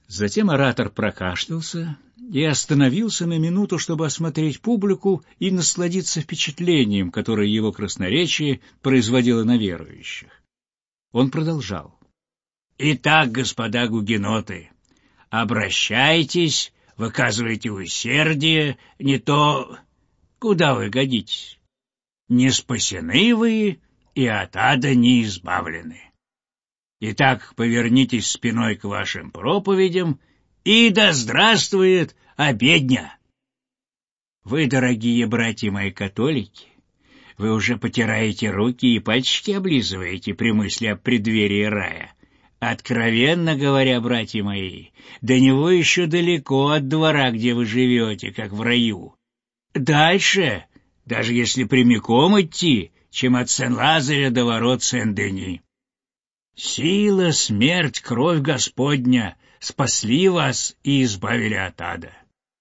Затем оратор прокашлялся и остановился на минуту, чтобы осмотреть публику и насладиться впечатлением, которое его красноречие производило на верующих. Он продолжал. «Итак, господа гугеноты, обращайтесь, выказывайте усердие, не то куда вы годитесь. Не спасены вы, и от ада не избавлены. Итак, повернитесь спиной к вашим проповедям, и да здравствует обедня! Вы, дорогие братья мои католики, вы уже потираете руки и пальчики облизываете при мысли о преддверии рая. Откровенно говоря, братья мои, до него еще далеко от двора, где вы живете, как в раю. Дальше, даже если прямиком идти, чем от Сен-Лазаря до ворот Сен-Дени. Сила, смерть, кровь Господня спасли вас и избавили от ада.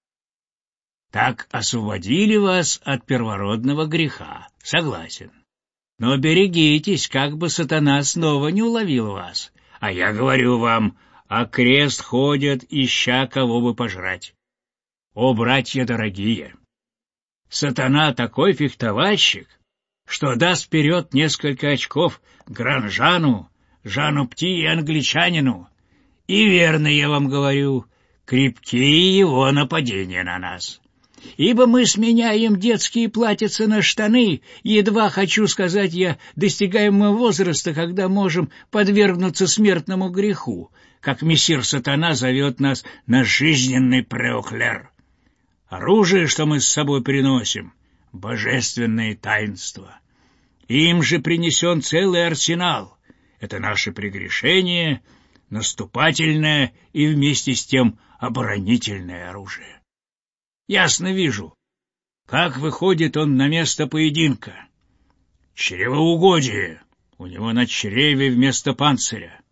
Так освободили вас от первородного греха, согласен. Но берегитесь, как бы сатана снова не уловил вас. А я говорю вам, а крест ходят, ища кого бы пожрать. О, братья дорогие! Сатана такой фехтовальщик, что даст вперед несколько очков Гранжану, Жану Пти и англичанину. И верно я вам говорю, крепкие его нападения на нас. Ибо мы сменяем детские платьица на штаны, едва, хочу сказать я, достигаем мы возраста, когда можем подвергнуться смертному греху, как мессир Сатана зовет нас на жизненный преоклер. Оружие, что мы с собой приносим, — божественные таинства. Им же принесен целый арсенал. Это наше прегрешение, наступательное и вместе с тем оборонительное оружие. Ясно вижу, как выходит он на место поединка. Чревоугодие у него на чреве вместо панциря.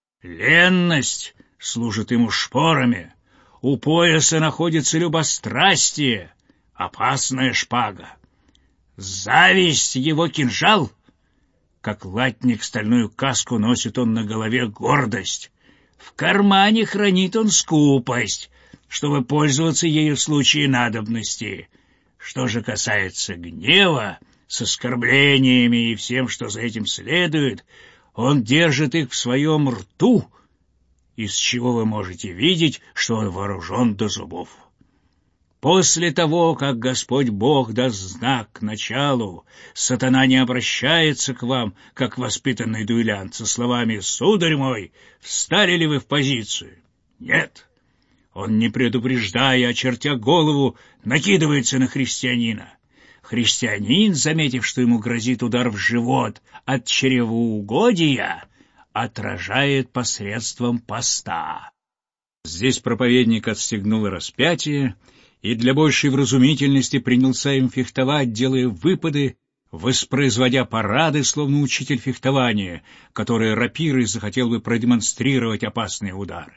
Ленность служит ему шпорами. У пояса находится любострастие, опасная шпага. Зависть его кинжал. Как латник стальную каску носит он на голове гордость. В кармане хранит он скупость, чтобы пользоваться ею в случае надобности. Что же касается гнева, с оскорблениями и всем, что за этим следует, он держит их в своем рту, из чего вы можете видеть, что он вооружен до зубов. После того, как Господь Бог даст знак к началу, сатана не обращается к вам, как воспитанный дуэлянт, со словами «Сударь мой, встали ли вы в позицию?» Нет. Он, не предупреждая, очертя голову, накидывается на христианина. Христианин, заметив, что ему грозит удар в живот от чревоугодия, отражает посредством поста. Здесь проповедник отстегнул распятие и для большей вразумительности принялся им фехтовать, делая выпады, воспроизводя парады, словно учитель фехтования, который рапирой захотел бы продемонстрировать опасные удары.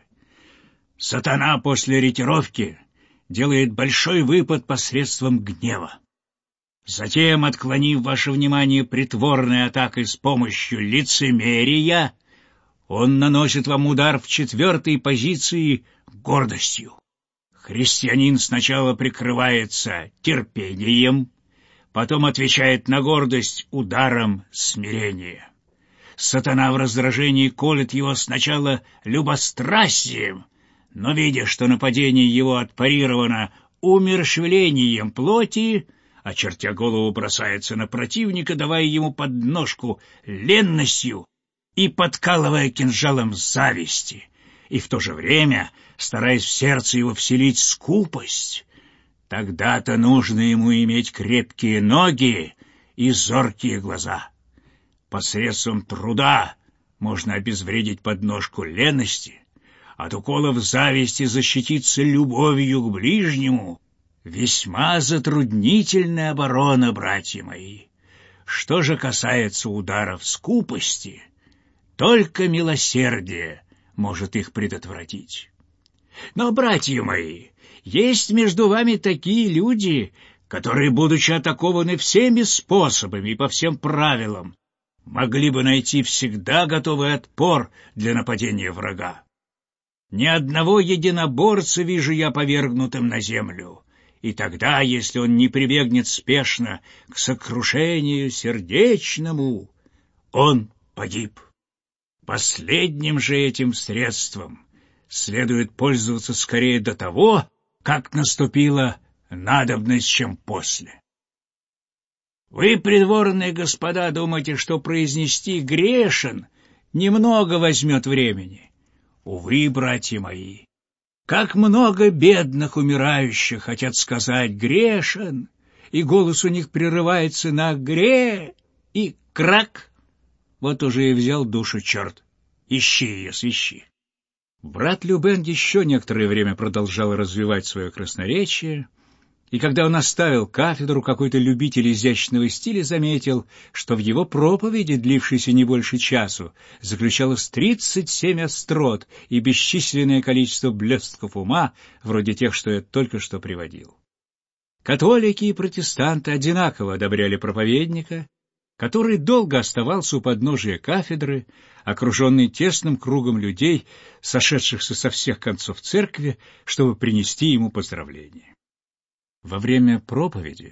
Сатана после ретировки делает большой выпад посредством гнева. Затем, отклонив ваше внимание притворной атакой с помощью лицемерия, он наносит вам удар в четвертой позиции гордостью. Христианин сначала прикрывается терпением, потом отвечает на гордость ударом смирения. Сатана в раздражении колет его сначала любострастием, но, видя, что нападение его отпарировано умерщвлением плоти, очертя голову, бросается на противника, давая ему подножку ленностью и подкалывая кинжалом зависти, и в то же время стараясь в сердце его вселить скупость. Тогда-то нужно ему иметь крепкие ноги и зоркие глаза. Посредством труда можно обезвредить подножку лености, от уколов зависти защититься любовью к ближнему. Весьма затруднительная оборона, братья мои. Что же касается ударов скупости, только милосердие может их предотвратить. Но, братья мои, есть между вами такие люди, которые, будучи атакованы всеми способами и по всем правилам, могли бы найти всегда готовый отпор для нападения врага. Ни одного единоборца вижу я повергнутым на землю. И тогда, если он не прибегнет спешно к сокрушению сердечному, он погиб. Последним же этим средством следует пользоваться скорее до того, как наступила надобность, чем после. Вы, придворные господа, думаете, что произнести «грешен» немного возьмет времени. Увы, братья мои, как много бедных умирающих хотят сказать «грешен», и голос у них прерывается на «гре» и «крак». Вот уже и взял душу черт. Ищи ее, свищи. Брат Любен еще некоторое время продолжал развивать свое красноречие, и когда он оставил кафедру, какой-то любитель изящного стиля заметил, что в его проповеди, длившейся не больше часу, заключалось 37 острот и бесчисленное количество блестков ума, вроде тех, что я только что приводил. Католики и протестанты одинаково одобряли проповедника, который долго оставался у подножия кафедры, окруженный тесным кругом людей, сошедшихся со всех концов церкви, чтобы принести ему поздравления. Во время проповеди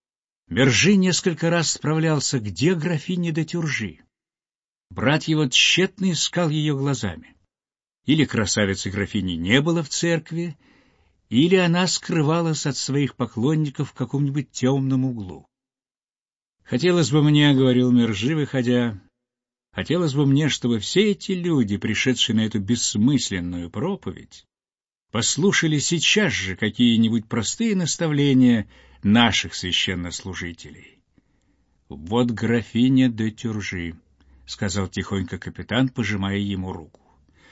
Мержи несколько раз справлялся, где графиня де Тюржи. Брат его тщетно искал ее глазами. Или красавицы графини не было в церкви, или она скрывалась от своих поклонников в каком-нибудь темном углу. «Хотелось бы мне, — говорил Мержи, выходя, — хотелось бы мне, чтобы все эти люди, пришедшие на эту бессмысленную проповедь, послушали сейчас же какие-нибудь простые наставления наших священнослужителей». «Вот графиня де Тюржи», — сказал тихонько капитан, пожимая ему руку.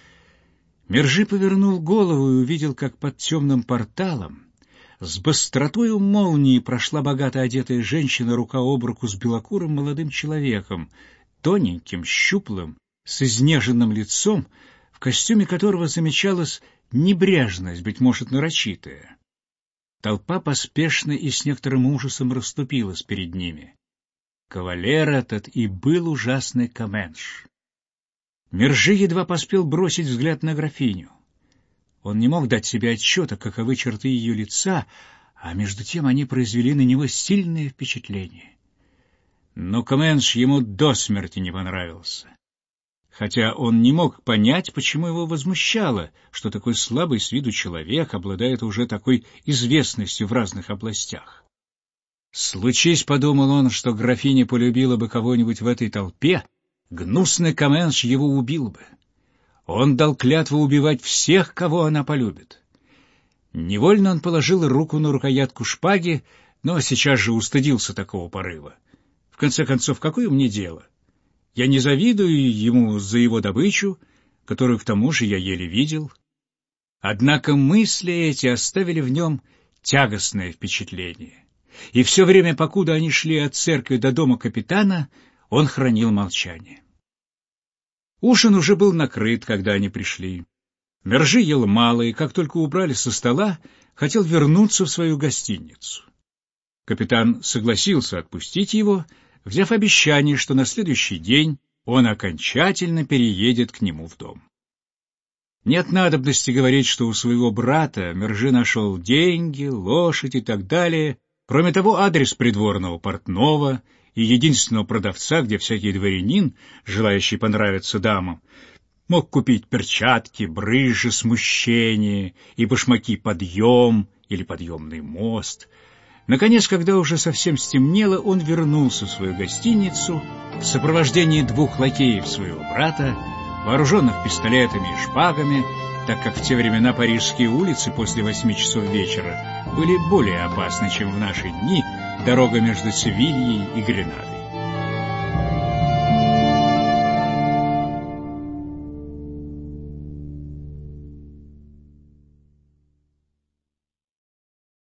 Мержи повернул голову и увидел, как под темным порталом с быстротою молнии прошла богато одетая женщина рука об руку с белокурым молодым человеком, тоненьким, щуплым, с изнеженным лицом, в костюме которого замечалась небрежность, быть может, нарочитая. Толпа поспешно и с некоторым ужасом расступилась перед ними. Кавалер этот и был ужасный Каменш. Мержи едва поспел бросить взгляд на графиню. Он не мог дать себе отчета, каковы черты ее лица, а между тем они произвели на него сильное впечатление. Но Каменш ему до смерти не понравился. Хотя он не мог понять, почему его возмущало, что такой слабый с виду человек обладает уже такой известностью в разных областях. Случись, подумал он, что графиня полюбила бы кого-нибудь в этой толпе, гнусный Каменш его убил бы. Он дал клятву убивать всех, кого она полюбит. Невольно он положил руку на рукоятку шпаги, но сейчас же устыдился такого порыва. В конце концов, какое мне дело? Я не завидую ему за его добычу, которую к тому же я еле видел. Однако мысли эти оставили в нем тягостное впечатление. И все время, покуда они шли от церкви до дома капитана, он хранил молчание. Ужин уже был накрыт, когда они пришли. Мержи ел мало, и как только убрали со стола, хотел вернуться в свою гостиницу. Капитан согласился отпустить его, взяв обещание, что на следующий день он окончательно переедет к нему в дом. Нет надобности говорить, что у своего брата Мержи нашел деньги, лошадь и так далее. Кроме того, адрес придворного портного и единственного продавца, где всякий дворянин, желающий понравиться дамам, мог купить перчатки, брызжи, смущение и башмаки «Подъем» или «Подъемный мост». Наконец, когда уже совсем стемнело, он вернулся в свою гостиницу в сопровождении 2 лакеев своего брата, вооруженных пистолетами и шпагами, так как в те времена парижские улицы после 8 часов вечера были более опасны, чем в наши дни дорога между Севильей и Гренадой.